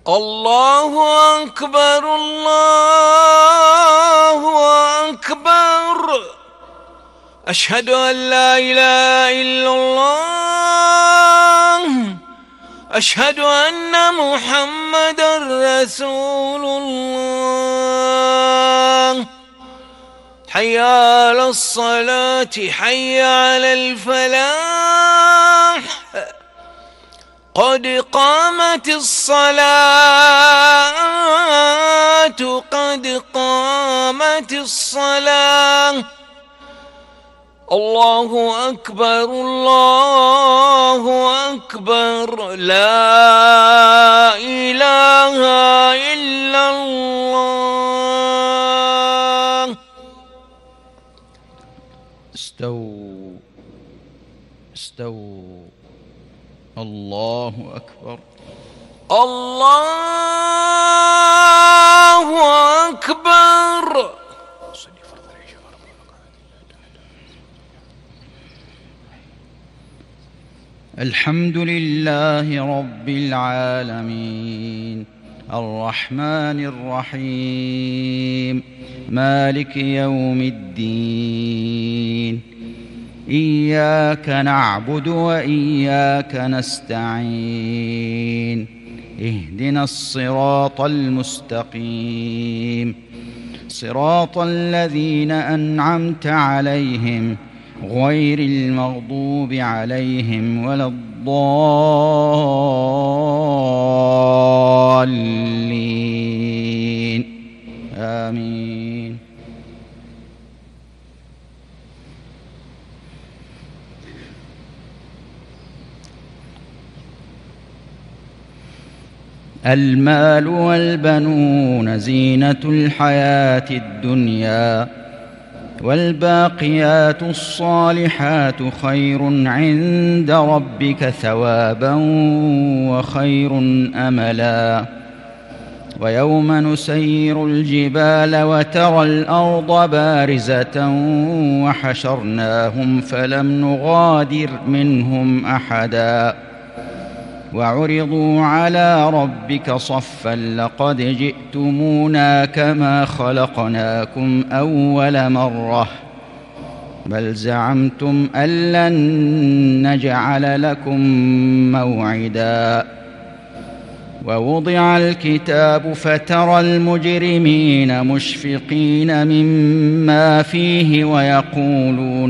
الله أكبر الله أكبر. أشهد أن لا إله إلا الله. أشهد أن محمدًا رسول الله. حي على الصلاة حي على الفلاح. قد قامت الصلاة قد قامت الصلاة. الله أكبر الله أكبر. لا إله إلا الله. استووا استووا. الله أكبر الله أكبر. الحمد لله رب العالمين الرحمن الرحيم مالك يوم الدين. إياك نعبد وإياك نستعين. اهدنا الصراط المستقيم صراط الذين أنعمت عليهم غير المغضوب عليهم ولا الضالين. آمين. المال والبنون زينة الحياة الدنيا والباقيات الصالحات خير عند ربك ثوابا وخير أملا. ويوم نسير الجبال وترى الأرض بارزة وحشرناهم فلم نغادر منهم أحدا وعرضوا على ربك صفا لقد جئتمونا كما خلقناكم أول مرة بل زعمتم أن لن نجعل لكم موعدا. ووضع الكتاب فترى المجرمين مشفقين مما فيه ويقولون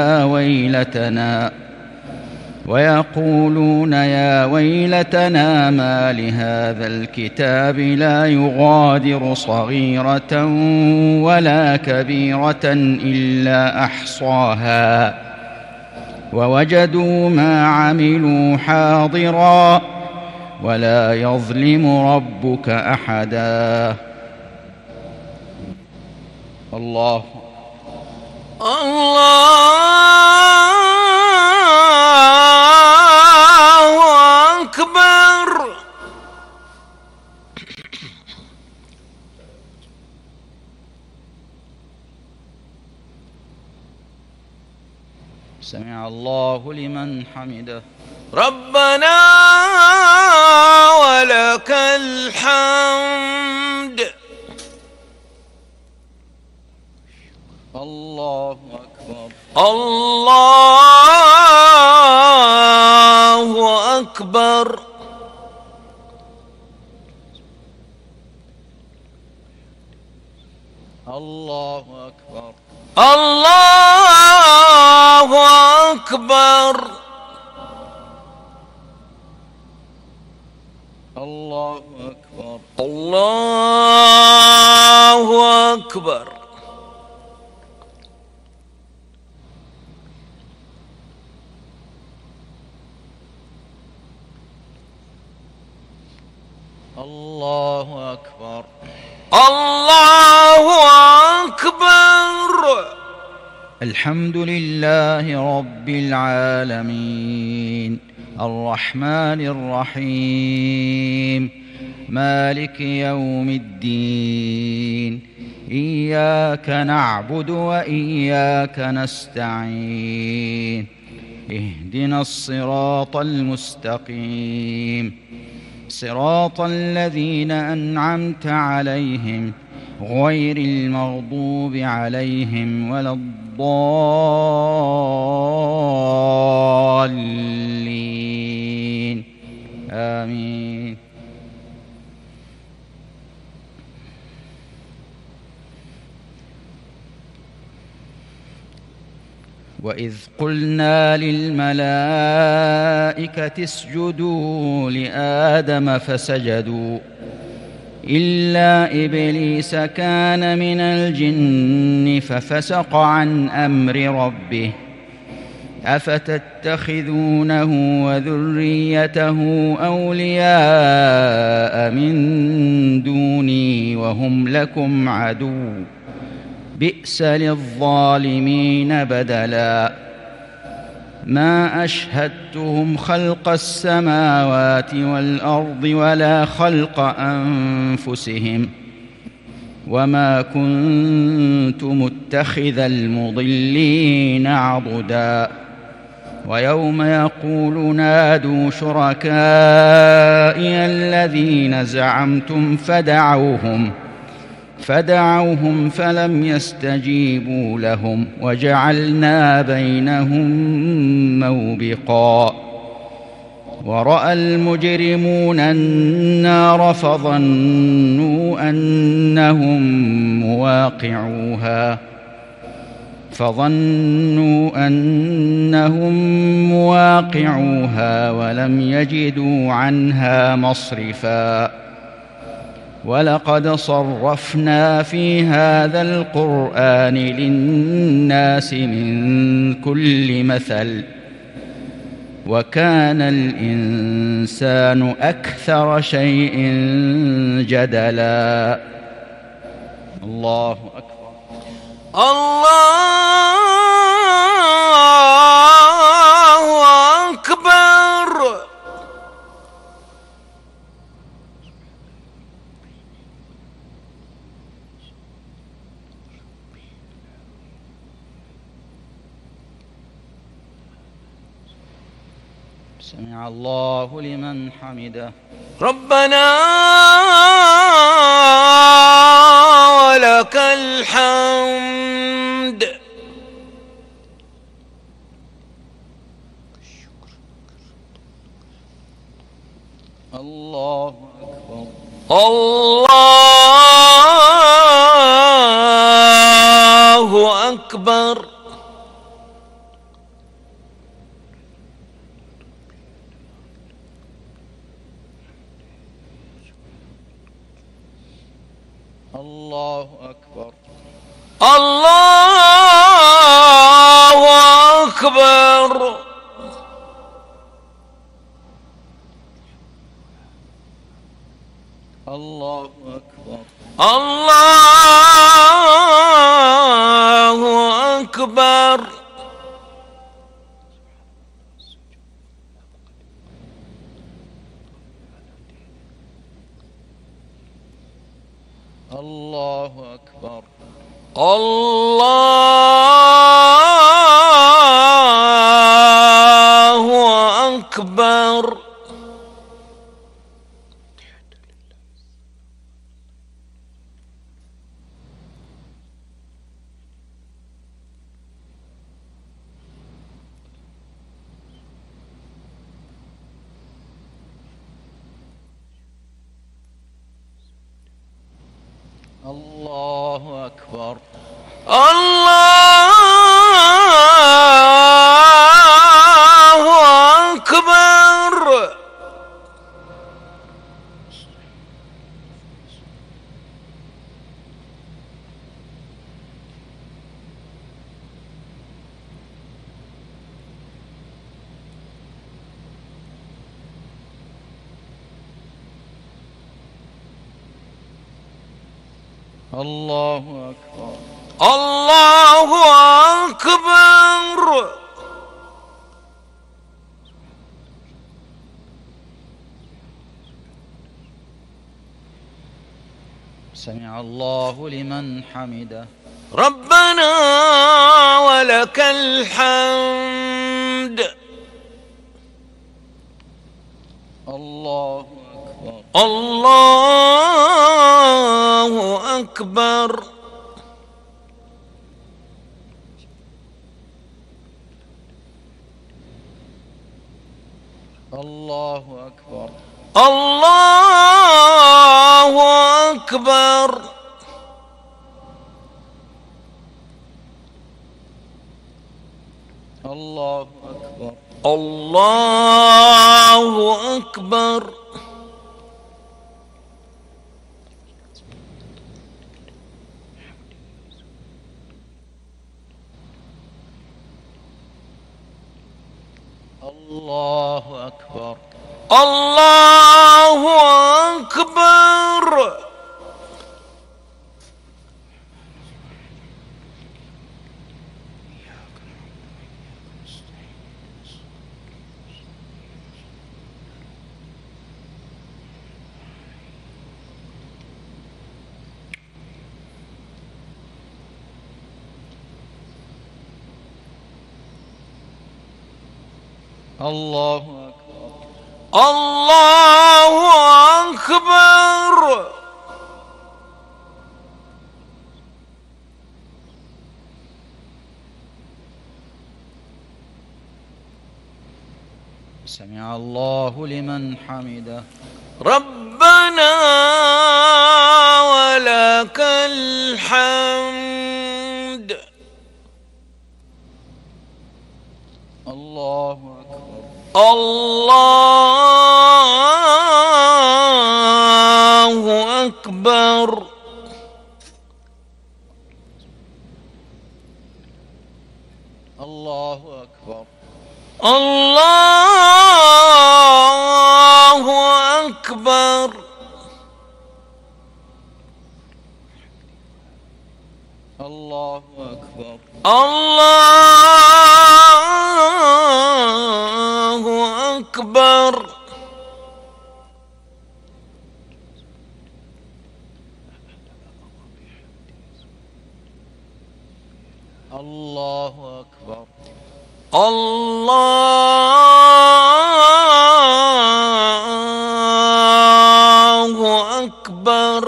يا ويلتنا ما لهذا الكتاب لا يغادر صغيرة ولا كبيرة إلا أحصاها ووجدوا ما عملوا حاضرا ولا يظلم ربك أحدا. الله أكبر. سمع الله لمن حمده. ربنا ولك الحمد. الله أكبر الله أكبر. الله أكبر الله أكبر. الله أكبر الله أكبر. الله أكبر الله أكبر. الحمد لله رب العالمين الرحمن الرحيم مالك يوم الدين. إياك نعبد وإياك نستعين. اهدنا الصراط المستقيم صراط الذين أنعمت عليهم غير المغضوب عليهم ولا الضالين آمين. وإذ قلنا للملائكة اسجدوا لآدم فسجدوا إلا إبليس كان من الجن ففسق عن أمر ربه أفتتخذونه وذريته أولياء من دوني وهم لكم عدو بئس للظالمين بدلا ما أشهدتهم خلق السماوات والأرض ولا خلق أنفسهم وما كنت متخذ المضلين عضدا ويوم يقول نادوا شركائي الذين زعمتم فدعوهم فلم يستجيبوا لهم وجعلنا بينهم موبقا ورأى المجرمون النار فظنوا أنهم مواقعوها ولم يجدوا عنها مصرفا ولقد صرفنا في هذا القرآن للناس من كل مثل وكان الإنسان أكثر شيء جدلا. الله أكبر. الله أكبر. سمع الله لمن حمده. ربنا ولك الحمد. الله أكبر. الله أكبر. الله أكبر. الله أكبر. الله أكبر. الله أكبر. الله أكبر. الله أكبر. الله أكبر. الله أكبر. الله أكبر. الله أكبر. سمع الله لمن حمده. ربنا ولك الحمد. الله الله أكبر. الله أكبر. الله أكبر. الله أكبر. الله أكبر. الله أكبر. الله أكبر. الله أكبر. الله أكبر. الله أكبر. سمع الله لمن حمده. ربنا ولك الحمد. الله أكبر. الله أكبر. الله أكبر. الله أكبر. الله أكبر. الله أكبر. الله أكبر. الله أكبر.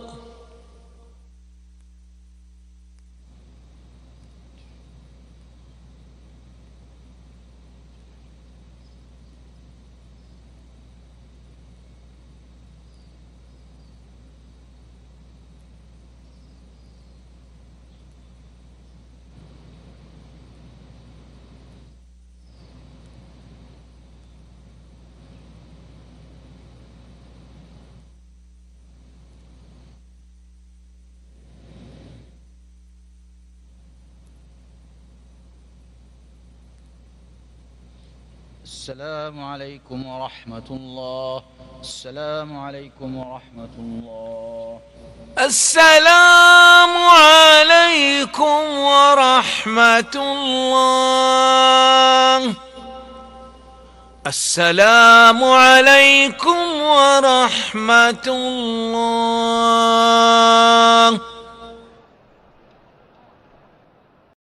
السلام عليكم ورحمة الله. السلام عليكم ورحمة الله. السلام عليكم ورحمة الله. السلام عليكم ورحمة الله.